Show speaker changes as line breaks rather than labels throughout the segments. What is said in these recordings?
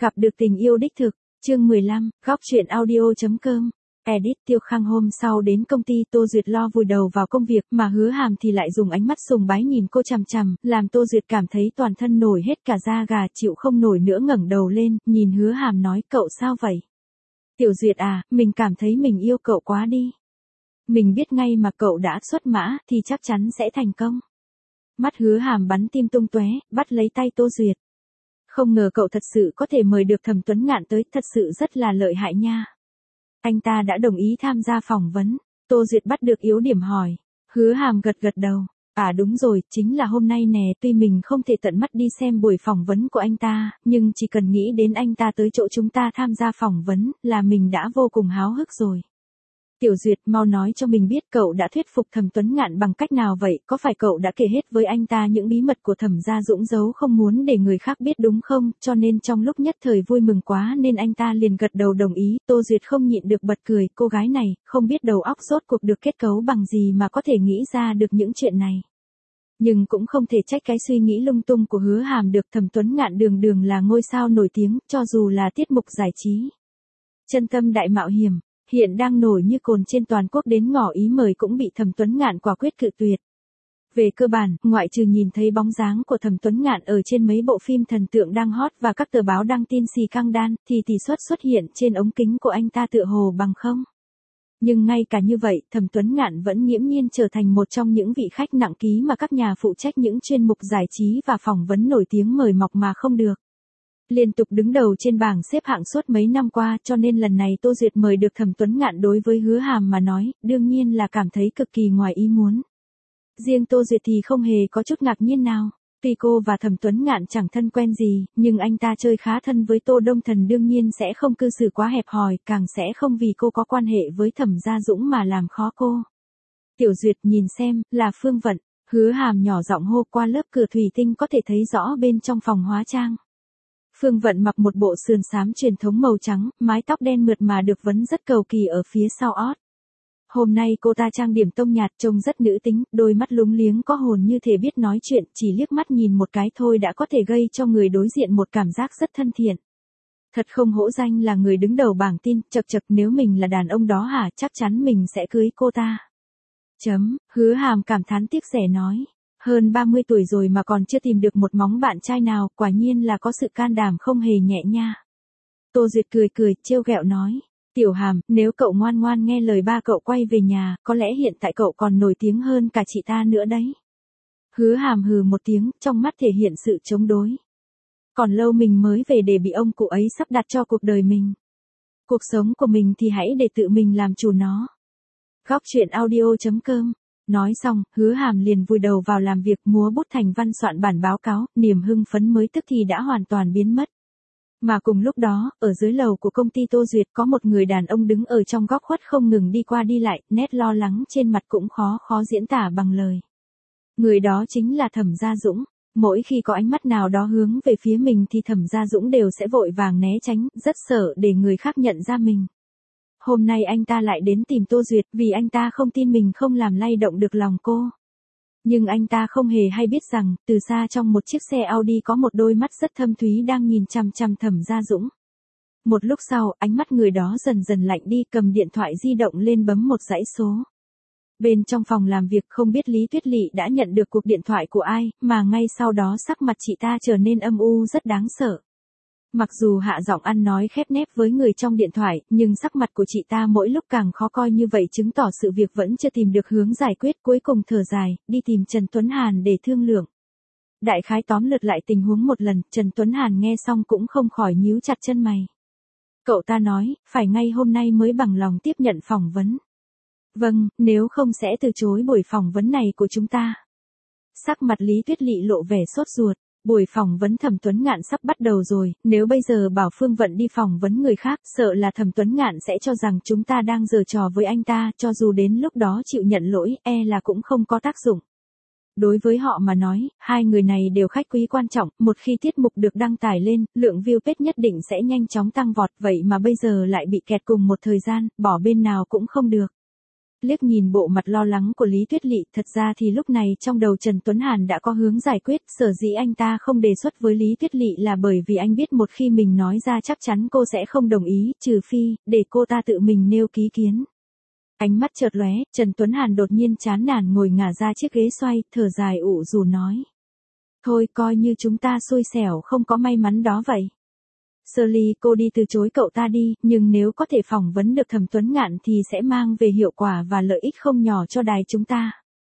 Gặp được tình yêu đích thực, chương 15, góc truyện audio.com. Edit Tiêu Khang hôm sau đến công ty Tô Duyệt lo vùi đầu vào công việc mà Hứa Hàm thì lại dùng ánh mắt sùng bái nhìn cô chằm chằm, làm Tô Duyệt cảm thấy toàn thân nổi hết cả da gà chịu không nổi nữa ngẩng đầu lên, nhìn Hứa Hàm nói cậu sao vậy? Tiểu Duyệt à, mình cảm thấy mình yêu cậu quá đi. Mình biết ngay mà cậu đã xuất mã thì chắc chắn sẽ thành công. Mắt Hứa Hàm bắn tim tung tóe, bắt lấy tay Tô Duyệt. Không ngờ cậu thật sự có thể mời được Thẩm Tuấn Ngạn tới, thật sự rất là lợi hại nha. Anh ta đã đồng ý tham gia phỏng vấn. Tô Duyệt bắt được yếu điểm hỏi. Hứa Hàm gật gật đầu. À đúng rồi, chính là hôm nay nè, tuy mình không thể tận mắt đi xem buổi phỏng vấn của anh ta, nhưng chỉ cần nghĩ đến anh ta tới chỗ chúng ta tham gia phỏng vấn là mình đã vô cùng háo hức rồi. Tiểu Duyệt, mau nói cho mình biết cậu đã thuyết phục Thẩm Tuấn Ngạn bằng cách nào vậy, có phải cậu đã kể hết với anh ta những bí mật của Thẩm gia Dũng giấu không muốn để người khác biết đúng không, cho nên trong lúc nhất thời vui mừng quá nên anh ta liền gật đầu đồng ý. Tô Duyệt không nhịn được bật cười, cô gái này, không biết đầu óc rốt cuộc được kết cấu bằng gì mà có thể nghĩ ra được những chuyện này. Nhưng cũng không thể trách cái suy nghĩ lung tung của Hứa Hàm được. Thẩm Tuấn Ngạn đường đường là ngôi sao nổi tiếng, cho dù là tiết mục giải trí Chân Tâm Đại Mạo Hiểm hiện đang nổi như cồn trên toàn quốc đến ngỏ ý mời cũng bị Thẩm Tuấn Ngạn quả quyết cự tuyệt. Về cơ bản, ngoại trừ nhìn thấy bóng dáng của Thẩm Tuấn Ngạn ở trên mấy bộ phim thần tượng đang hot và các tờ báo đăng tin xì căng đan, thì tỷ suất xuất hiện trên ống kính của anh ta tựa hồ bằng không. Nhưng ngay cả như vậy, Thẩm Tuấn Ngạn vẫn nghiễm nhiên trở thành một trong những vị khách nặng ký mà các nhà phụ trách những chuyên mục giải trí và phỏng vấn nổi tiếng mời mọc mà không được. Liên tục đứng đầu trên bảng xếp hạng suốt mấy năm qua, cho nên lần này Tô Duyệt mời được Thẩm Tuấn Ngạn đối với Hứa Hàm mà nói, đương nhiên là cảm thấy cực kỳ ngoài ý muốn. Riêng Tô Duyệt thì không hề có chút ngạc nhiên nào. Tuy cô và Thẩm Tuấn Ngạn chẳng thân quen gì, nhưng anh ta chơi khá thân với Tô Đông Thần, đương nhiên sẽ không cư xử quá hẹp hòi, càng sẽ không vì cô có quan hệ với Thẩm gia Dũng mà làm khó cô. Tiểu Duyệt nhìn xem, là Phương Vận. Hứa Hàm nhỏ giọng hô qua lớp cửa thủy tinh có thể thấy rõ bên trong phòng hóa trang. Phương Vận mặc một bộ sườn xám truyền thống màu trắng, mái tóc đen mượt mà được vấn rất cầu kỳ ở phía sau ót. Hôm nay cô ta trang điểm tông nhạt trông rất nữ tính, đôi mắt lúng liếng có hồn như thể biết nói chuyện, chỉ liếc mắt nhìn một cái thôi đã có thể gây cho người đối diện một cảm giác rất thân thiện. Thật không hổ danh là người đứng đầu bảng tin, chậc chậc, nếu mình là đàn ông đó hả, chắc chắn mình sẽ cưới cô ta. Hứa Hàm cảm thán tiếc rẻ nói. Hơn 30 tuổi rồi mà còn chưa tìm được một móng bạn trai nào, quả nhiên là có sự can đảm không hề nhẹ nha. Tô Duyệt cười cười, trêu ghẹo nói. Tiểu Hàm, nếu cậu ngoan ngoan nghe lời ba cậu quay về nhà, có lẽ hiện tại cậu còn nổi tiếng hơn cả chị ta nữa đấy. Hứa Hàm hừ một tiếng, trong mắt thể hiện sự chống đối. Còn lâu mình mới về để bị ông cụ ấy sắp đặt cho cuộc đời mình. Cuộc sống của mình thì hãy để tự mình làm chủ nó. Góc truyện audio.com. Nói xong, Hứa Hàm liền vùi đầu vào làm việc, múa bút thành văn soạn bản báo cáo, niềm hưng phấn mới tức thì đã hoàn toàn biến mất. Mà cùng lúc đó, ở dưới lầu của công ty Tô Duyệt có một người đàn ông đứng ở trong góc khuất không ngừng đi qua đi lại, nét lo lắng trên mặt cũng khó diễn tả bằng lời. Người đó chính là Thẩm gia Dũng. Mỗi khi có ánh mắt nào đó hướng về phía mình thì Thẩm gia Dũng đều sẽ vội vàng né tránh, rất sợ để người khác nhận ra mình. Hôm nay anh ta lại đến tìm Tô Duyệt vì anh ta không tin mình không làm lay động được lòng cô. Nhưng anh ta không hề hay biết rằng, từ xa trong một chiếc xe Audi có một đôi mắt rất thâm thúy đang nhìn chằm chằm Thẩm gia Dũng. Một lúc sau, ánh mắt người đó dần dần lạnh đi, cầm điện thoại di động lên bấm một dãy số. Bên trong phòng làm việc không biết Lý Tuyết Lị đã nhận được cuộc điện thoại của ai, mà ngay sau đó sắc mặt chị ta trở nên âm u rất đáng sợ. Mặc dù hạ giọng ăn nói khép nép với người trong điện thoại, nhưng sắc mặt của chị ta mỗi lúc càng khó coi, như vậy chứng tỏ sự việc vẫn chưa tìm được hướng giải quyết. Cuối cùng thở dài, đi tìm Trần Tuấn Hàn để thương lượng. Đại khái tóm lược lại tình huống một lần, Trần Tuấn Hàn nghe xong cũng không khỏi nhíu chặt chân mày. Cậu ta nói, phải ngay hôm nay mới bằng lòng tiếp nhận phỏng vấn. Vâng, nếu không sẽ từ chối buổi phỏng vấn này của chúng ta. Sắc mặt Lý Tuyết Lị lộ vẻ sốt ruột. Buổi phỏng vấn Thẩm Tuấn Ngạn sắp bắt đầu rồi, nếu bây giờ bảo Phương Vận đi phỏng vấn người khác, sợ là Thẩm Tuấn Ngạn sẽ cho rằng chúng ta đang giở trò với anh ta, cho dù đến lúc đó chịu nhận lỗi, là cũng không có tác dụng. Đối với họ mà nói, hai người này đều khách quý quan trọng, một khi tiết mục được đăng tải lên, lượng view page nhất định sẽ nhanh chóng tăng vọt, vậy mà bây giờ lại bị kẹt cùng một thời gian, bỏ bên nào cũng không được. Liếc nhìn bộ mặt lo lắng của Lý Tuyết Lị, thật ra thì lúc này trong đầu Trần Tuấn Hàn đã có hướng giải quyết, sở dĩ anh ta không đề xuất với Lý Tuyết Lị là bởi vì anh biết một khi mình nói ra chắc chắn cô sẽ không đồng ý, trừ phi, để cô ta tự mình nêu ý kiến. Ánh mắt chợt lóe, Trần Tuấn Hàn đột nhiên chán nản ngồi ngả ra chiếc ghế xoay, thở dài ủ rũ nói. Thôi coi như chúng ta xui xẻo không có may mắn đó vậy. Shirley, cô đi từ chối cậu ta đi, nhưng nếu có thể phỏng vấn được Thẩm Tuấn Ngạn thì sẽ mang về hiệu quả và lợi ích không nhỏ cho đài chúng ta.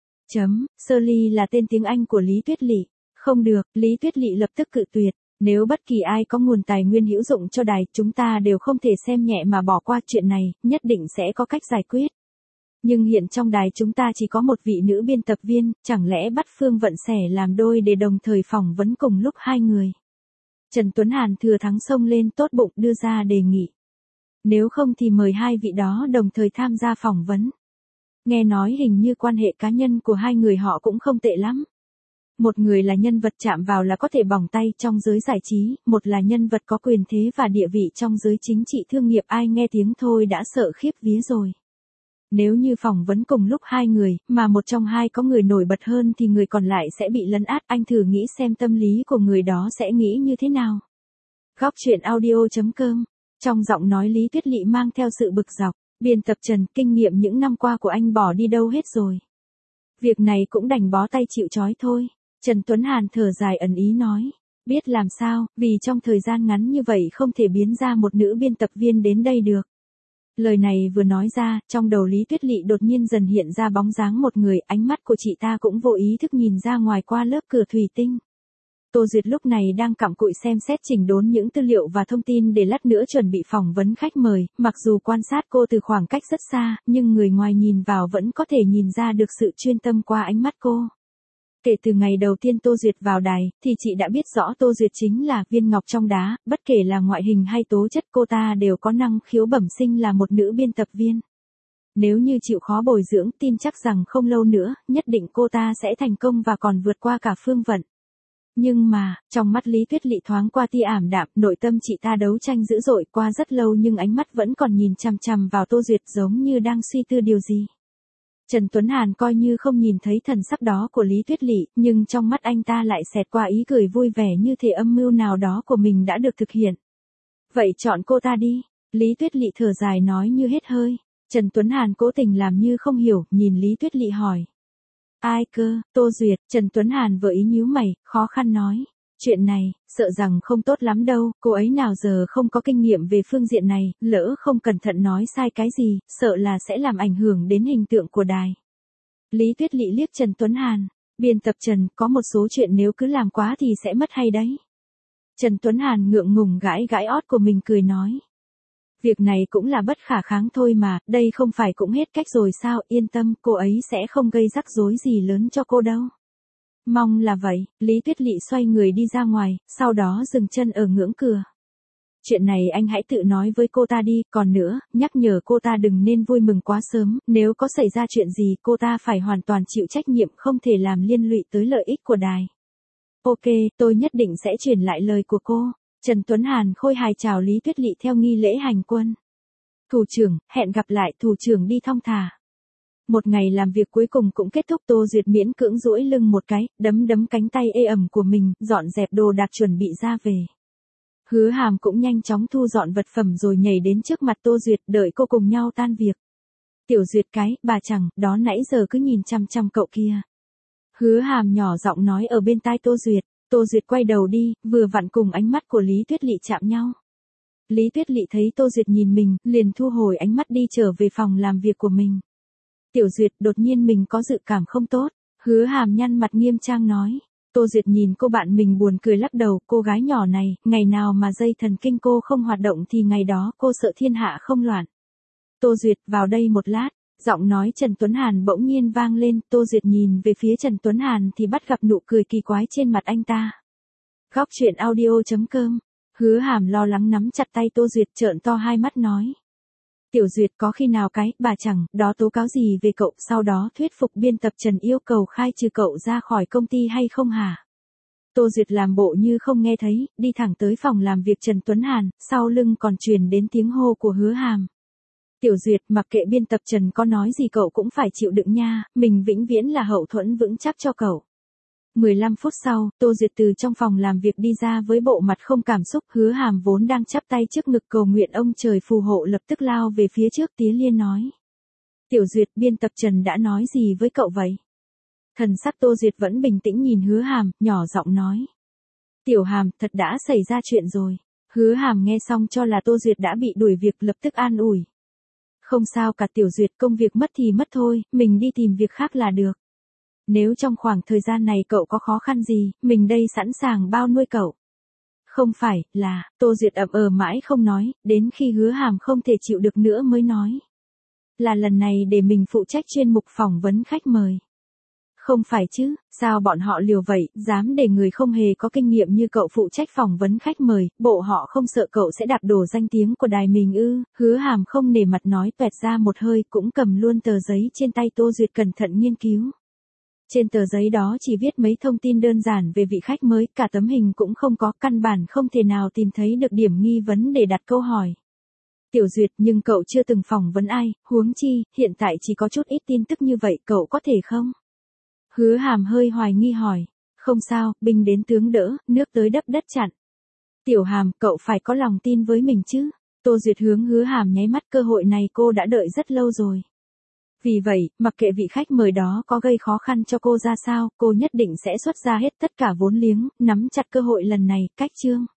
Shirley là tên tiếng Anh của Lý Tuyết Lị. Không được, Lý Tuyết Lị lập tức cự tuyệt. Nếu bất kỳ ai có nguồn tài nguyên hữu dụng cho đài, chúng ta đều không thể xem nhẹ mà bỏ qua chuyện này, nhất định sẽ có cách giải quyết. Nhưng hiện trong đài chúng ta chỉ có một vị nữ biên tập viên, chẳng lẽ bắt Phương Vận Sẻ làm đôi để đồng thời phỏng vấn cùng lúc hai người. Trần Tuấn Hàn thừa thắng xông lên tốt bụng đưa ra đề nghị. Nếu không thì mời hai vị đó đồng thời tham gia phỏng vấn. Nghe nói hình như quan hệ cá nhân của hai người họ cũng không tệ lắm. Một người là nhân vật chạm vào là có thể bỏng tay trong giới giải trí, một là nhân vật có quyền thế và địa vị trong giới chính trị thương nghiệp, ai nghe tiếng thôi đã sợ khiếp vía rồi. Nếu như phỏng vấn cùng lúc hai người, mà một trong hai có người nổi bật hơn thì người còn lại sẽ bị lấn át, anh thử nghĩ xem tâm lý của người đó sẽ nghĩ như thế nào. Góc truyện audio.com. Trong giọng nói Lý Tuyết Lị mang theo sự bực dọc, biên tập Trần, kinh nghiệm những năm qua của anh bỏ đi đâu hết rồi. Việc này cũng đành bó tay chịu trói thôi. Trần Tuấn Hàn thở dài ẩn ý nói. Biết làm sao, vì trong thời gian ngắn như vậy không thể biến ra một nữ biên tập viên đến đây được. Lời này vừa nói ra, trong đầu Lý Tuyết Lị đột nhiên dần hiện ra bóng dáng một người, ánh mắt của chị ta cũng vô ý thức nhìn ra ngoài qua lớp cửa thủy tinh. Tô Duyệt lúc này đang cặm cụi xem xét chỉnh đốn những tư liệu và thông tin để lát nữa chuẩn bị phỏng vấn khách mời, mặc dù quan sát cô từ khoảng cách rất xa, nhưng người ngoài nhìn vào vẫn có thể nhìn ra được sự chuyên tâm qua ánh mắt cô. Kể từ ngày đầu tiên Tô Duyệt vào đài, thì chị đã biết rõ Tô Duyệt chính là viên ngọc trong đá, bất kể là ngoại hình hay tố chất cô ta đều có năng khiếu bẩm sinh là một nữ biên tập viên. Nếu như chịu khó bồi dưỡng, tin chắc rằng không lâu nữa, nhất định cô ta sẽ thành công và còn vượt qua cả Phương Vận. Nhưng mà, trong mắt Lý Tuyết Lị thoáng qua tia ảm đạm, nội tâm chị ta đấu tranh dữ dội qua rất lâu nhưng ánh mắt vẫn còn nhìn chằm chằm vào Tô Duyệt giống như đang suy tư điều gì. Trần Tuấn Hàn coi như không nhìn thấy thần sắc đó của Lý Tuyết Lị, nhưng trong mắt anh ta lại xẹt qua ý cười vui vẻ như thể âm mưu nào đó của mình đã được thực hiện. Vậy chọn cô ta đi, Lý Tuyết Lị thở dài nói như hết hơi. Trần Tuấn Hàn cố tình làm như không hiểu, nhìn Lý Tuyết Lị hỏi. Ai cơ, Tô Duyệt, Trần Tuấn Hàn vừa ý nhíu mày, khó khăn nói. Chuyện này, sợ rằng không tốt lắm đâu, cô ấy nào giờ không có kinh nghiệm về phương diện này, lỡ không cẩn thận nói sai cái gì, sợ là sẽ làm ảnh hưởng đến hình tượng của đài. Lý Tuyết Lị liếc Trần Tuấn Hàn, biên tập Trần, có một số chuyện nếu cứ làm quá thì sẽ mất hay đấy. Trần Tuấn Hàn ngượng ngùng gãi gãi ót của mình cười nói. Việc này cũng là bất khả kháng thôi mà, đây không phải cũng hết cách rồi sao, yên tâm, cô ấy sẽ không gây rắc rối gì lớn cho cô đâu. Mong là vậy, Lý Tuyết Lị xoay người đi ra ngoài, sau đó dừng chân ở ngưỡng cửa. Chuyện này anh hãy tự nói với cô ta đi, còn nữa, nhắc nhở cô ta đừng nên vui mừng quá sớm, nếu có xảy ra chuyện gì cô ta phải hoàn toàn chịu trách nhiệm, không thể làm liên lụy tới lợi ích của đài. Ok, tôi nhất định sẽ truyền lại lời của cô. Trần Tuấn Hàn khôi hài chào Lý Tuyết Lị theo nghi lễ hành quân. Thủ trưởng, hẹn gặp lại, thủ trưởng đi thong thả. Một ngày làm việc cuối cùng cũng kết thúc, Tô Duyệt miễn cưỡng duỗi lưng một cái, đấm cánh tay ê ẩm của mình, dọn dẹp đồ đạc chuẩn bị ra về. Hứa Hàm cũng nhanh chóng thu dọn vật phẩm rồi nhảy đến trước mặt Tô Duyệt, đợi cô cùng nhau tan việc. Tiểu Duyệt cái, bà chẳng, đó nãy giờ cứ nhìn chăm chăm cậu kia. Hứa Hàm nhỏ giọng nói ở bên tai Tô Duyệt. Tô Duyệt quay đầu đi, vừa vặn cùng ánh mắt của Lý Tuyết Lị chạm nhau. Lý Tuyết Lị thấy Tô Duyệt nhìn mình, liền thu hồi ánh mắt đi trở về phòng làm việc của mình. Tiểu Duyệt, đột nhiên mình có dự cảm không tốt. Hứa Hàm nhăn mặt nghiêm trang nói. Tô Duyệt nhìn cô bạn mình buồn cười lắc đầu, cô gái nhỏ này, ngày nào mà dây thần kinh cô không hoạt động thì ngày đó cô sợ thiên hạ không loạn. Tô Duyệt, vào đây một lát. Giọng nói Trần Tuấn Hàn bỗng nhiên vang lên, Tô Duyệt nhìn về phía Trần Tuấn Hàn thì bắt gặp nụ cười kỳ quái trên mặt anh ta. Góc truyện audio.com. Hứa Hàm lo lắng nắm chặt tay Tô Duyệt, trợn to hai mắt nói. Tiểu Duyệt, có khi nào cái, bà chẳng, đó tố cáo gì về cậu, sau đó thuyết phục biên tập Trần yêu cầu khai trừ cậu ra khỏi công ty hay không hả? Tô Duyệt làm bộ như không nghe thấy, đi thẳng tới phòng làm việc Trần Tuấn Hàn, sau lưng còn truyền đến tiếng hô của Hứa Hàm. Tiểu Duyệt, mặc kệ biên tập Trần có nói gì cậu cũng phải chịu đựng nha, mình vĩnh viễn là hậu thuẫn vững chắc cho cậu. 15 phút sau, Tô Duyệt từ trong phòng làm việc đi ra với bộ mặt không cảm xúc. Hứa Hàm vốn đang chắp tay trước ngực cầu nguyện ông trời phù hộ lập tức lao về phía trước tía liên nói. Tiểu Duyệt, biên tập Trần đã nói gì với cậu vậy? Thần sắc Tô Duyệt vẫn bình tĩnh nhìn Hứa Hàm, nhỏ giọng nói. Tiểu Hàm, thật đã xảy ra chuyện rồi. Hứa Hàm nghe xong cho là Tô Duyệt đã bị đuổi việc lập tức an ủi. Không sao cả Tiểu Duyệt, công việc mất thì mất thôi, mình đi tìm việc khác là được. Nếu trong khoảng thời gian này cậu có khó khăn gì, mình đây sẵn sàng bao nuôi cậu. Không phải, là, Tô Duyệt ậm mãi không nói, đến khi Hứa Hàm không thể chịu được nữa mới nói. Là lần này để mình phụ trách chuyên mục phỏng vấn khách mời. Không phải chứ, sao bọn họ liều vậy, dám để người không hề có kinh nghiệm như cậu phụ trách phỏng vấn khách mời, bộ họ không sợ cậu sẽ đạp đổ danh tiếng của đài mình ư? Hứa Hàm không nể mặt nói toẹt ra một hơi, cũng cầm luôn tờ giấy trên tay Tô Duyệt cẩn thận nghiên cứu. Trên tờ giấy đó chỉ viết mấy thông tin đơn giản về vị khách mới, cả tấm hình cũng không có, căn bản không thể nào tìm thấy được điểm nghi vấn để đặt câu hỏi. Tiểu Duyệt, nhưng cậu chưa từng phỏng vấn ai, huống chi, hiện tại chỉ có chút ít tin tức như vậy, cậu có thể không? Hứa Hàm hơi hoài nghi hỏi. Không sao, binh đến tướng đỡ, nước tới đắp đất chặn. Tiểu Hàm, cậu phải có lòng tin với mình chứ. Tô Duyệt hướng Hứa Hàm nháy mắt, cơ hội này cô đã đợi rất lâu rồi. Vì vậy, mặc kệ vị khách mời đó có gây khó khăn cho cô ra sao, cô nhất định sẽ xuất ra hết tất cả vốn liếng, nắm chặt cơ hội lần này, cách chương.